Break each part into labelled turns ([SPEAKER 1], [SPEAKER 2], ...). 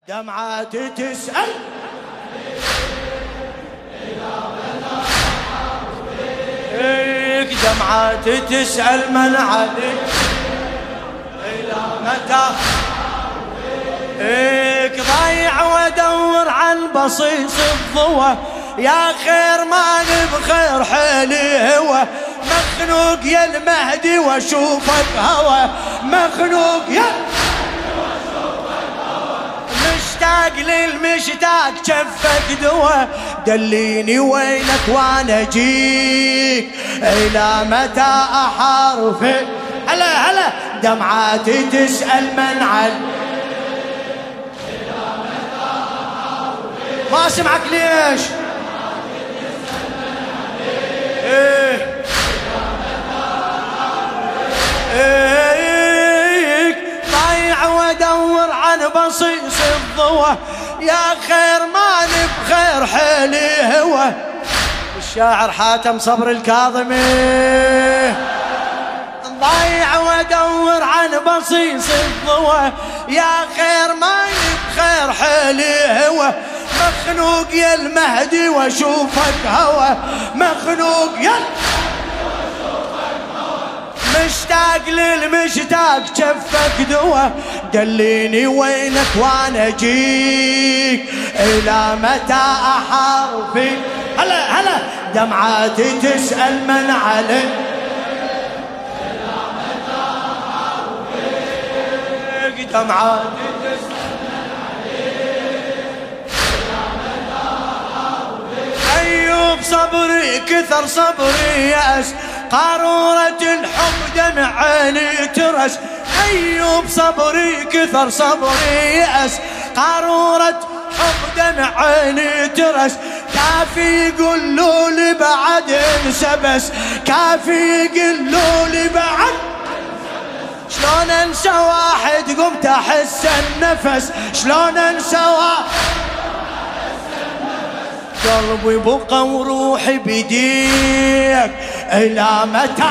[SPEAKER 1] دمعاتي تسأل دمعاتي تسأل من عليك إلى متى ضايع وادور عن بصيص الضوى يا خير ماني بخير حيلي هو مخنوق يا المهدي واشوفك هوى مخنوق يا مشتاق للمشتاق شفك دوا دليني وينك وانا اجيك الى متى احارفك هلا هلا دمعاتي تسأل من عل ما سمعك ليش ضايع وادور عن بصيص الضوى يا خير ماني بخير حيلي هو الشاعر حاتم صبر الكاظمي ضايع وادور عن بصيص الضوى يا خير ماني بخير حيلي هو مخنوق يا المهدي واشوفك هوى مخنوق يا مشتاق للمشتاق شفك دوا دليني وينك وانا اجيك الى متى احارفك هلا هلا دمعاتي تسأل من عليك الى متى احارفك دمعاتي تسأل من عليك الى متى احارفك ايوب صبري كثر صبري يأس قارورة الحب دمع عيني ترس أيوب صبري كثر صبري يأس قارورة حب دمع عيني ترس كافي يقولوا لي بعد انسى بس كافي يقولوا لي بعد شلون انسى واحد قمت احس النفس شلون انسى واحد قلبي بقى وروحي بيديك إلى متى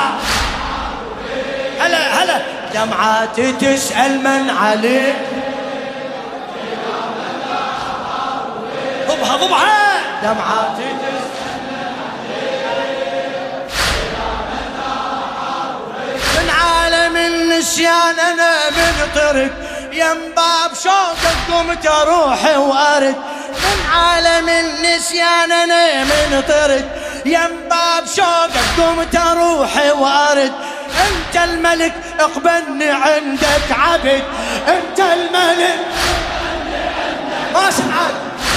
[SPEAKER 1] هلا هلا دمعاتي تسأل من عليك إلى متى ضبها ضبها دمعاتي تسأل من عليك إلى متى من عالم النسيان أنا من طرق ينباب شوقك قمت أروح وأرد من عالم النسيان أنا من طرد ينباب شوقك قمت أروح وأرد أنت الملك اقبلني عندك عبد أنت الملك ما سمعت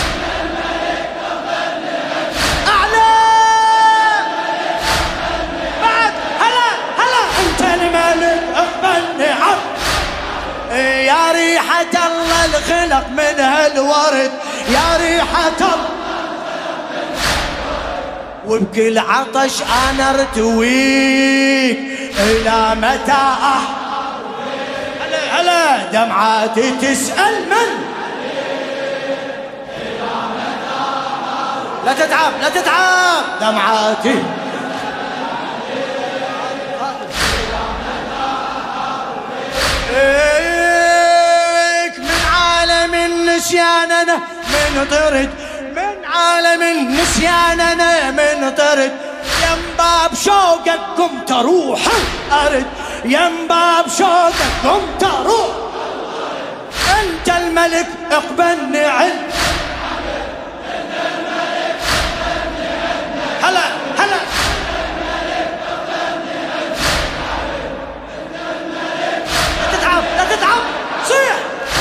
[SPEAKER 1] أعلى بعد هلا هلا أنت الملك اقبلني عبد يا ريحة الله الخلق من هالورد يا ريحة الله وبكل عطش أنا ارتويك إلى متى هلا هلا دمعاتي تسأل من لا تتعب لا تتعب دمعاتي من عالم النسيان أنا من طرد من عالم النسيان أنا من طرد ينباب شوقك قمت أروح أرد ينباب شوقك قمت أروح أنت الملك اقبلني عند هلا هلا لا تتعب لا تتعب صيح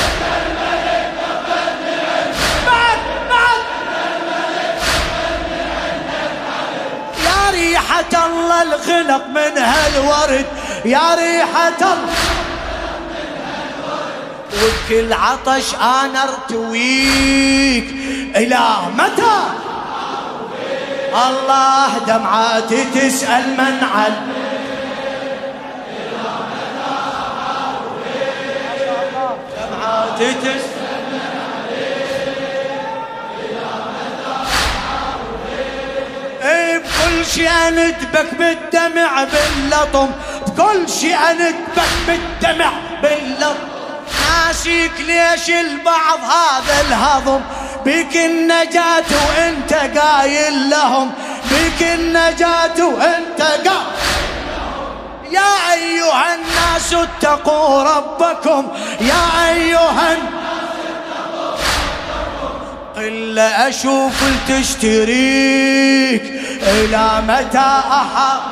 [SPEAKER 1] ريحة الله الخلق من هالورد يا ريحة الله وبكل عطش أنا ارتويك إلى متى الله دمعاتي تسأل من عل إلى متى دمعاتي تسأل بكل شي أندبك بالدمع باللطم بكل شي أندبك بالدمع باللطم ناسيك ليش البعض هذا الهضم، بك النجاة وانت قايل لهم، بك النجاة وانت قايل. يا أيها الناس اتقوا ربكم، يا أيها الناس اتقوا ربكم، إلا أشوف لتشتريك إلى متى أحب.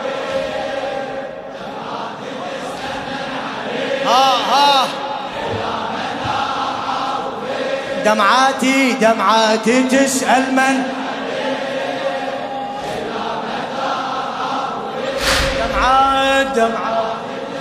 [SPEAKER 1] دمعاتي دمعاتي تسأل من، دمعات دمعات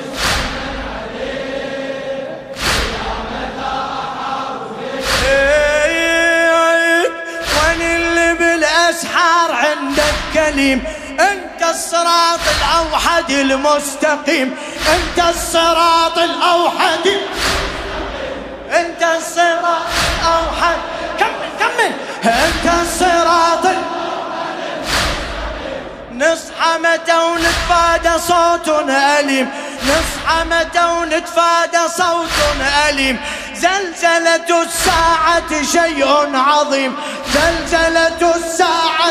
[SPEAKER 1] وين اللي بالأسحار عندك كليم، انت الصراط الأوحد المستقيم، انت الصراط الأوحد، انت الصراط الأوحد. كمل كمل. انت الصراط نصحى متى ونتفادى صوت أليم، نصحى متى ونتفادى صوت أليم. زلزلة الساعة شيء عظيم، زلزلة الساعة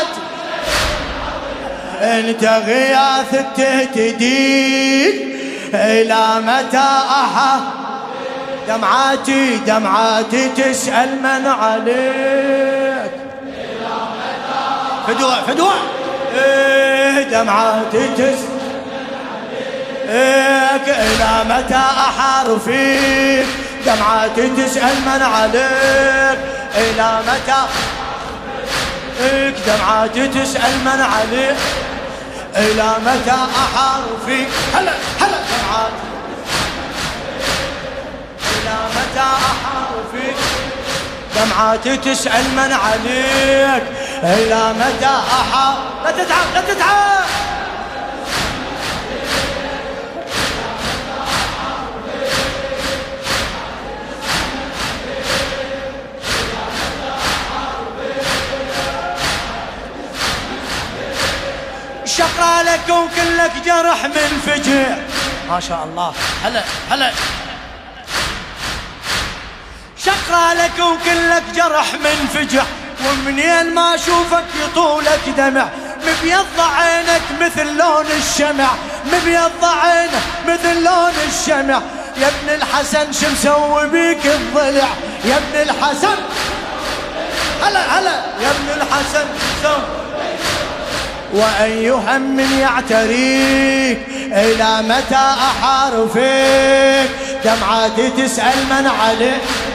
[SPEAKER 1] انت غياث تهتديك إلى متى أحا. دمعاتي دمعاتي تسأل من عليك، فدوة فدوة. دمعاتي تسأل إلى متى أحار فيك، دمعاتي تسأل من عليك إلى متى. دمعاتي تسأل من عليك إلى متى أحار فيك. هلا هلا. دمعاتي إلى متى أحار فيك، دمعاتي تسأل من عليك إلى متى أحار. لا تتعب لا تتعب. شقرا لك وكلك جرح من فجع. ما شاء الله. هلا هلا. شقرا لك وكلك جرح من فجع، ومنين ما اشوفك يطولك دمع. مبيض عينك مثل لون الشمع، مبيض عينك مثل لون الشمع. يا ابن الحسن شو مسوي بيك الضلع، يا ابن الحسن. هلا هلا. يا ابن الحسن شو مسوي. وأي هم يعتريك إلى متى أحار فيك، دمعاتي تسأل من عليك.